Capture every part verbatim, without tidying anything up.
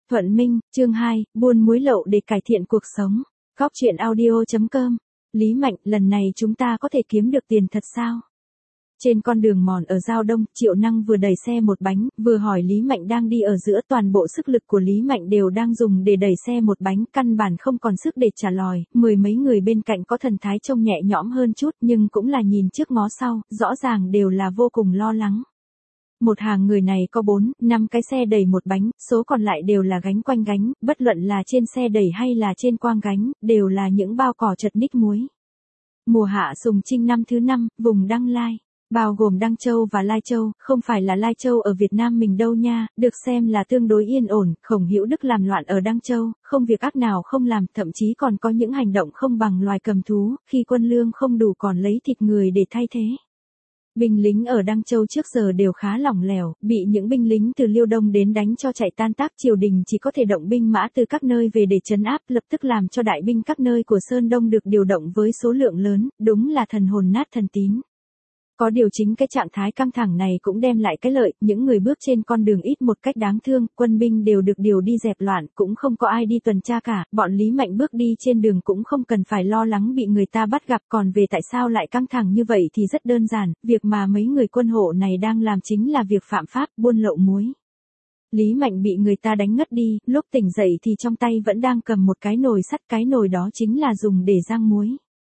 Thuận Minh, chương hai, buôn muối lậu để cải thiện cuộc sống. Góc truyện audio chấm com. Lý Mạnh, lần này chúng ta có thể kiếm được tiền thật sao? Trên con đường mòn ở Giao Đông, Triệu Năng vừa đẩy xe một bánh, vừa hỏi Lý Mạnh đang đi ở giữa. Toàn bộ sức lực của Lý Mạnh đều đang dùng để đẩy xe một bánh, căn bản không còn sức để trả lòi. Mười mấy người bên cạnh có thần thái trông nhẹ nhõm hơn chút, nhưng cũng là nhìn trước ngó sau, rõ ràng đều là vô cùng lo lắng. Một hàng người này có bốn, năm cái xe đẩy một bánh, số còn lại đều là gánh quanh gánh, bất luận là trên xe đẩy hay là trên quang gánh, đều là những bao cỏ chật ních muối. Mùa hạ Sùng Trinh năm thứ năm, vùng Đăng Lai, bao gồm Đăng Châu và Lai Châu, không phải là Lai Châu ở Việt Nam mình đâu nha, được xem là tương đối yên ổn. Khổng Hữu Đức làm loạn ở Đăng Châu, không việc ác nào không làm, thậm chí còn có những hành động không bằng loài cầm thú, khi quân lương không đủ còn lấy thịt người để thay thế. Binh lính ở Đăng Châu trước giờ đều khá lỏng lẻo, bị những binh lính từ Liêu Đông đến đánh cho chạy tan tác. Triều đình chỉ có thể động binh mã từ các nơi về để trấn áp, lập tức làm cho đại binh các nơi của Sơn Đông được điều động với số lượng lớn, đúng là thần hồn nát thần tín. Có điều chính cái trạng thái căng thẳng này cũng đem lại cái lợi, những người bước trên con đường ít một cách đáng thương, quân binh đều được điều đi dẹp loạn, cũng không có ai đi tuần tra cả, bọn Lý Mạnh bước đi trên đường cũng không cần phải lo lắng bị người ta bắt gặp. Còn về tại sao lại căng thẳng như vậy thì rất đơn giản, việc mà mấy người quân hộ này đang làm chính là việc phạm pháp, buôn lậu muối. Lý Mạnh bị người ta đánh ngất đi, lúc tỉnh dậy thì trong tay vẫn đang cầm một cái nồi sắt, cái nồi đó chính là dùng để rang muối.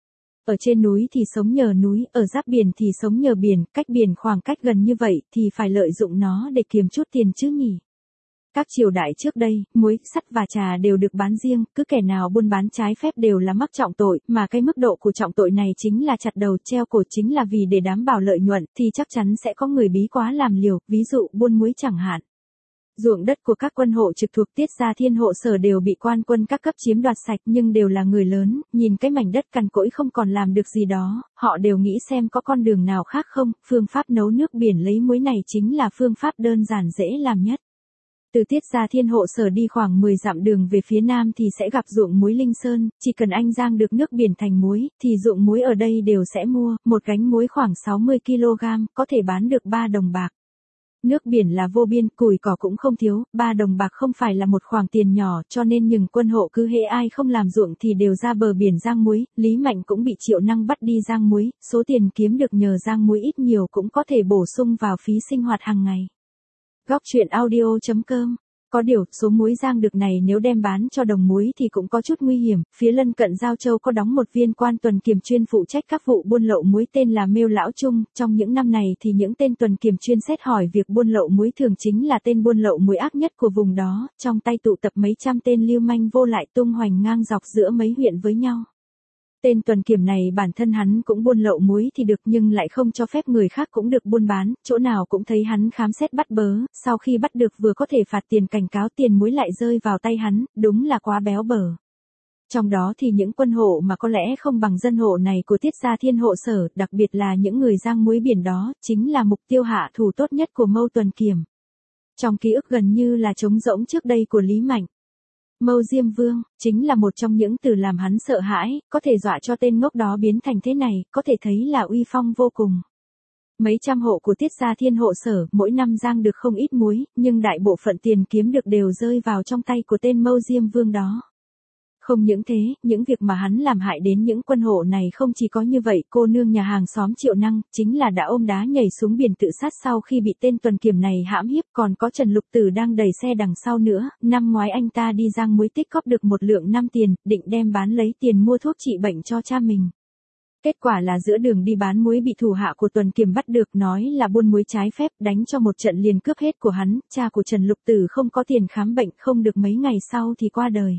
Ở trên núi thì sống nhờ núi, ở giáp biển thì sống nhờ biển, cách biển khoảng cách gần như vậy thì phải lợi dụng nó để kiếm chút tiền chứ nhỉ. Các triều đại trước đây, muối, sắt và trà đều được bán riêng, cứ kẻ nào buôn bán trái phép đều là mắc trọng tội, mà cái mức độ của trọng tội này chính là chặt đầu treo cổ, chính là vì để đảm bảo lợi nhuận, thì chắc chắn sẽ có người bí quá làm liều, ví dụ buôn muối chẳng hạn. Ruộng đất của các quân hộ trực thuộc Tiết Gia Thiên Hộ Sở đều bị quan quân các cấp chiếm đoạt sạch, nhưng đều là người lớn, nhìn cái mảnh đất cằn cỗi không còn làm được gì đó, họ đều nghĩ xem có con đường nào khác không. Phương pháp nấu nước biển lấy muối này chính là phương pháp đơn giản dễ làm nhất. Từ Tiết Gia Thiên Hộ Sở đi khoảng mười dặm đường về phía nam thì sẽ gặp ruộng muối Linh Sơn, chỉ cần anh rang được nước biển thành muối, thì ruộng muối ở đây đều sẽ mua, một gánh muối khoảng sáu mươi ki lô gam, có thể bán được ba đồng bạc. Nước biển là vô biên, củi cỏ cũng không thiếu, ba đồng bạc không phải là một khoản tiền nhỏ, cho nên những quân hộ cứ hễ ai không làm ruộng thì đều ra bờ biển rang muối. Lý Mạnh cũng bị Triệu Năng bắt đi rang muối, số tiền kiếm được nhờ rang muối ít nhiều cũng có thể bổ sung vào phí sinh hoạt hàng ngày. Góc truyện audio chấm com. Có điều, số muối rang được này nếu đem bán cho đồng muối thì cũng có chút nguy hiểm. Phía lân cận Giao Châu có đóng một viên quan tuần kiểm chuyên phụ trách các vụ buôn lậu muối tên là Mêu Lão Trung. Trong những năm này thì những tên tuần kiểm chuyên xét hỏi việc buôn lậu muối thường chính là tên buôn lậu muối ác nhất của vùng đó, trong tay tụ tập mấy trăm tên lưu manh vô lại tung hoành ngang dọc giữa mấy huyện với nhau. Tên tuần kiểm này bản thân hắn cũng buôn lậu muối thì được, nhưng lại không cho phép người khác cũng được buôn bán, chỗ nào cũng thấy hắn khám xét bắt bớ, sau khi bắt được vừa có thể phạt tiền cảnh cáo, tiền muối lại rơi vào tay hắn, đúng là quá béo bở. Trong đó thì những quân hộ mà có lẽ không bằng dân hộ này của Tiết Gia Thiên Hộ Sở, đặc biệt là những người rang muối biển đó, chính là mục tiêu hạ thủ tốt nhất của Mâu tuần kiểm. Trong ký ức gần như là trống rỗng trước đây của Lý Mạnh, Mâu Diêm Vương, chính là một trong những từ làm hắn sợ hãi, có thể dọa cho tên ngốc đó biến thành thế này, có thể thấy là uy phong vô cùng. Mấy trăm hộ của Tiết Gia Thiên Hộ Sở, mỗi năm rang được không ít muối, nhưng đại bộ phận tiền kiếm được đều rơi vào trong tay của tên Mâu Diêm Vương đó. Không những thế, những việc mà hắn làm hại đến những quân hộ này không chỉ có như vậy, cô nương nhà hàng xóm Triệu Năng, chính là đã ôm đá nhảy xuống biển tự sát sau khi bị tên tuần kiểm này hãm hiếp, còn có Trần Lục Tử đang đẩy xe đằng sau nữa, năm ngoái anh ta đi rang muối tích cóp được một lượng năm tiền, định đem bán lấy tiền mua thuốc trị bệnh cho cha mình. Kết quả là giữa đường đi bán muối bị thủ hạ của tuần kiểm bắt được, nói là buôn muối trái phép, đánh cho một trận liền cướp hết của hắn. Cha của Trần Lục Tử không có tiền khám bệnh, không được mấy ngày sau thì qua đời.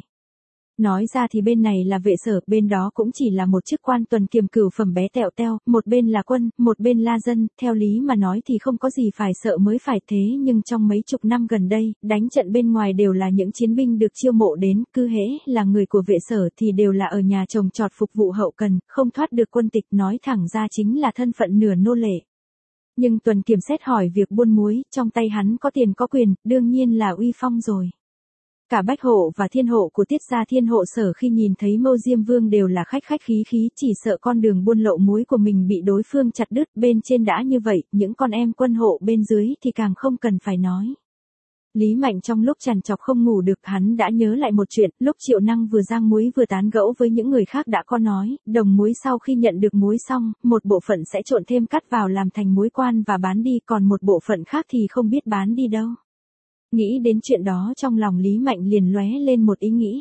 Nói ra thì bên này là vệ sở, bên đó cũng chỉ là một chức quan tuần kiểm cửu phẩm bé tẹo teo, một bên là quân, một bên là dân, theo lý mà nói thì không có gì phải sợ mới phải thế, nhưng trong mấy chục năm gần đây, đánh trận bên ngoài đều là những chiến binh được chiêu mộ đến, cứ hễ là người của vệ sở thì đều là ở nhà trồng trọt phục vụ hậu cần, không thoát được quân tịch, nói thẳng ra chính là thân phận nửa nô lệ. Nhưng tuần kiểm xét hỏi việc buôn muối, trong tay hắn có tiền có quyền, đương nhiên là uy phong rồi. Cả Bách Hộ và Thiên Hộ của Tiết Gia Thiên Hộ Sở khi nhìn thấy Mâu Diêm Vương đều là khách khách khí khí, chỉ sợ con đường buôn lậu muối của mình bị đối phương chặt đứt. Bên trên đã như vậy, những con em quân hộ bên dưới thì càng không cần phải nói. Lý Mạnh trong lúc trằn trọc không ngủ được, hắn đã nhớ lại một chuyện, lúc Triệu Năng vừa rang muối vừa tán gẫu với những người khác đã có nói, đồng muối sau khi nhận được muối xong, một bộ phận sẽ trộn thêm cắt vào làm thành muối quan và bán đi, còn một bộ phận khác thì không biết bán đi đâu. Nghĩ đến chuyện đó trong lòng Lý Mạnh liền lóe lên một ý nghĩ.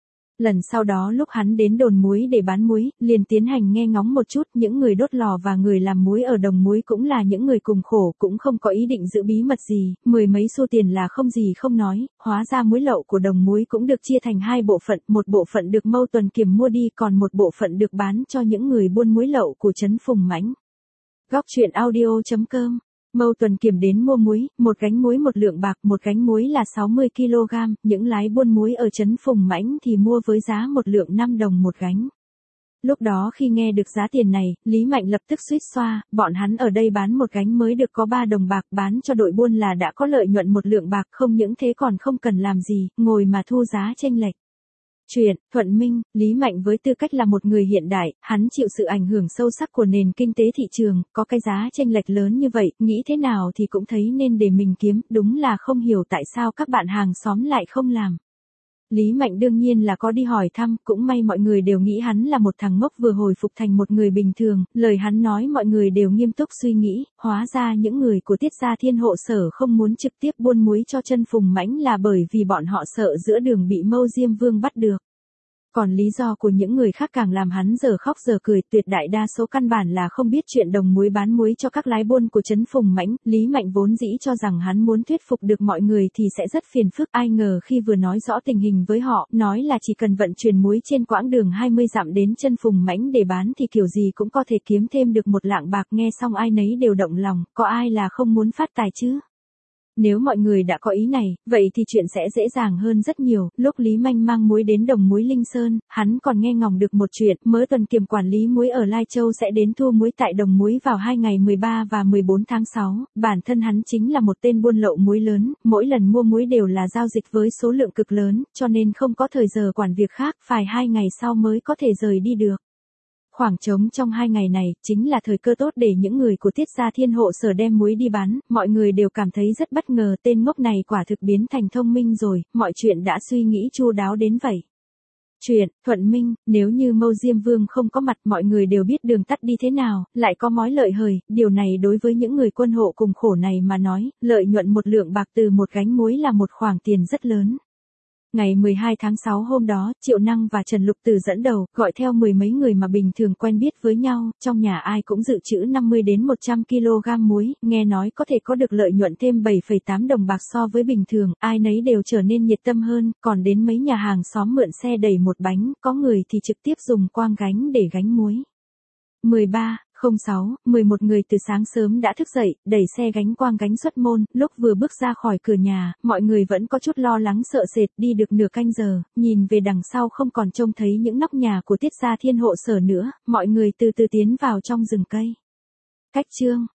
Lần sau đó lúc hắn đến đồn muối để bán muối, liền tiến hành nghe ngóng một chút, những người đốt lò và người làm muối ở đồng muối cũng là những người cùng khổ, cũng không có ý định giữ bí mật gì, mười mấy xu tiền là không gì không nói, hóa ra muối lậu của đồng muối cũng được chia thành hai bộ phận, một bộ phận được Mâu Tuần Kiềm mua đi, còn một bộ phận được bán cho những người buôn muối lậu của trấn Phùng Mãnh. Góc truyện audio chấm com. Mâu Tuần Kiềm đến mua muối, một gánh muối một lượng bạc, một gánh muối là sáu mươi ki lô gam, những lái buôn muối ở trấn Phùng Mãnh thì mua với giá một lượng năm đồng một gánh. Lúc đó khi nghe được giá tiền này, Lý Mạnh lập tức suýt xoa, bọn hắn ở đây bán một gánh mới được có ba đồng bạc, bán cho đội buôn là đã có lợi nhuận một lượng bạc, không những thế còn không cần làm gì, ngồi mà thu giá chênh lệch. Chuyện, Thuận Minh, Lý Mạnh với tư cách là một người hiện đại, hắn chịu sự ảnh hưởng sâu sắc của nền kinh tế thị trường, có cái giá chênh lệch lớn như vậy, nghĩ thế nào thì cũng thấy nên để mình kiếm, đúng là không hiểu tại sao các bạn hàng xóm lại không làm. Lý Mạnh đương nhiên là có đi hỏi thăm, cũng may mọi người đều nghĩ hắn là một thằng ngốc vừa hồi phục thành một người bình thường, lời hắn nói mọi người đều nghiêm túc suy nghĩ, hóa ra những người của Tiết Gia Thiên Hộ Sở không muốn trực tiếp buôn muối cho chân Phùng Mãnh là bởi vì bọn họ sợ giữa đường bị Mâu Diêm Vương bắt được. Còn lý do của những người khác càng làm hắn giờ khóc giờ cười, tuyệt đại đa số căn bản là không biết chuyện đồng muối bán muối cho các lái buôn của trấn Phùng Mãnh, Lý Mạnh vốn dĩ cho rằng hắn muốn thuyết phục được mọi người thì sẽ rất phiền phức, ai ngờ khi vừa nói rõ tình hình với họ, nói là chỉ cần vận chuyển muối trên quãng đường hai mươi dặm đến chân Phùng Mãnh để bán thì kiểu gì cũng có thể kiếm thêm được một lạng bạc, nghe xong ai nấy đều động lòng, có ai là không muốn phát tài chứ? Nếu mọi người đã có ý này, vậy thì chuyện sẽ dễ dàng hơn rất nhiều. Lúc Lý Mạnh mang muối đến đồng muối Linh Sơn, hắn còn nghe ngóng được một chuyện, Mớ Tuần Kiềm quản lý muối ở Lai Châu sẽ đến thu muối tại đồng muối vào hai ngày mười ba và mười bốn tháng sáu. Bản thân hắn chính là một tên buôn lậu muối lớn, mỗi lần mua muối đều là giao dịch với số lượng cực lớn, cho nên không có thời giờ quản việc khác, phải hai ngày sau mới có thể rời đi được. Khoảng trống trong hai ngày này, chính là thời cơ tốt để những người của Tiết Gia Thiên Hộ Sở đem muối đi bán, mọi người đều cảm thấy rất bất ngờ, tên ngốc này quả thực biến thành thông minh rồi, mọi chuyện đã suy nghĩ chu đáo đến vậy. Chuyện, Thuận Minh, nếu như Mâu Diêm Vương không có mặt mọi người đều biết đường tắt đi thế nào, lại có mói lợi hời, điều này đối với những người quân hộ cùng khổ này mà nói, lợi nhuận một lượng bạc từ một gánh muối là một khoản tiền rất lớn. Ngày mười hai tháng sáu hôm đó, Triệu Năng và Trần Lục Tử dẫn đầu, gọi theo mười mấy người mà bình thường quen biết với nhau, trong nhà ai cũng dự trữ năm mươi đến một trăm ki lô gam muối, nghe nói có thể có được lợi nhuận thêm bảy phẩy tám đồng bạc so với bình thường, ai nấy đều trở nên nhiệt tâm hơn, còn đến mấy nhà hàng xóm mượn xe đẩy một bánh, có người thì trực tiếp dùng quang gánh để gánh muối. mười ba không sáu, mười một người từ sáng sớm đã thức dậy, đẩy xe gánh quang gánh xuất môn, lúc vừa bước ra khỏi cửa nhà, mọi người vẫn có chút lo lắng sợ sệt, đi được nửa canh giờ, nhìn về đằng sau không còn trông thấy những nóc nhà của Tiết Gia Thiên Hộ Sở nữa, mọi người từ từ tiến vào trong rừng cây. Cách chương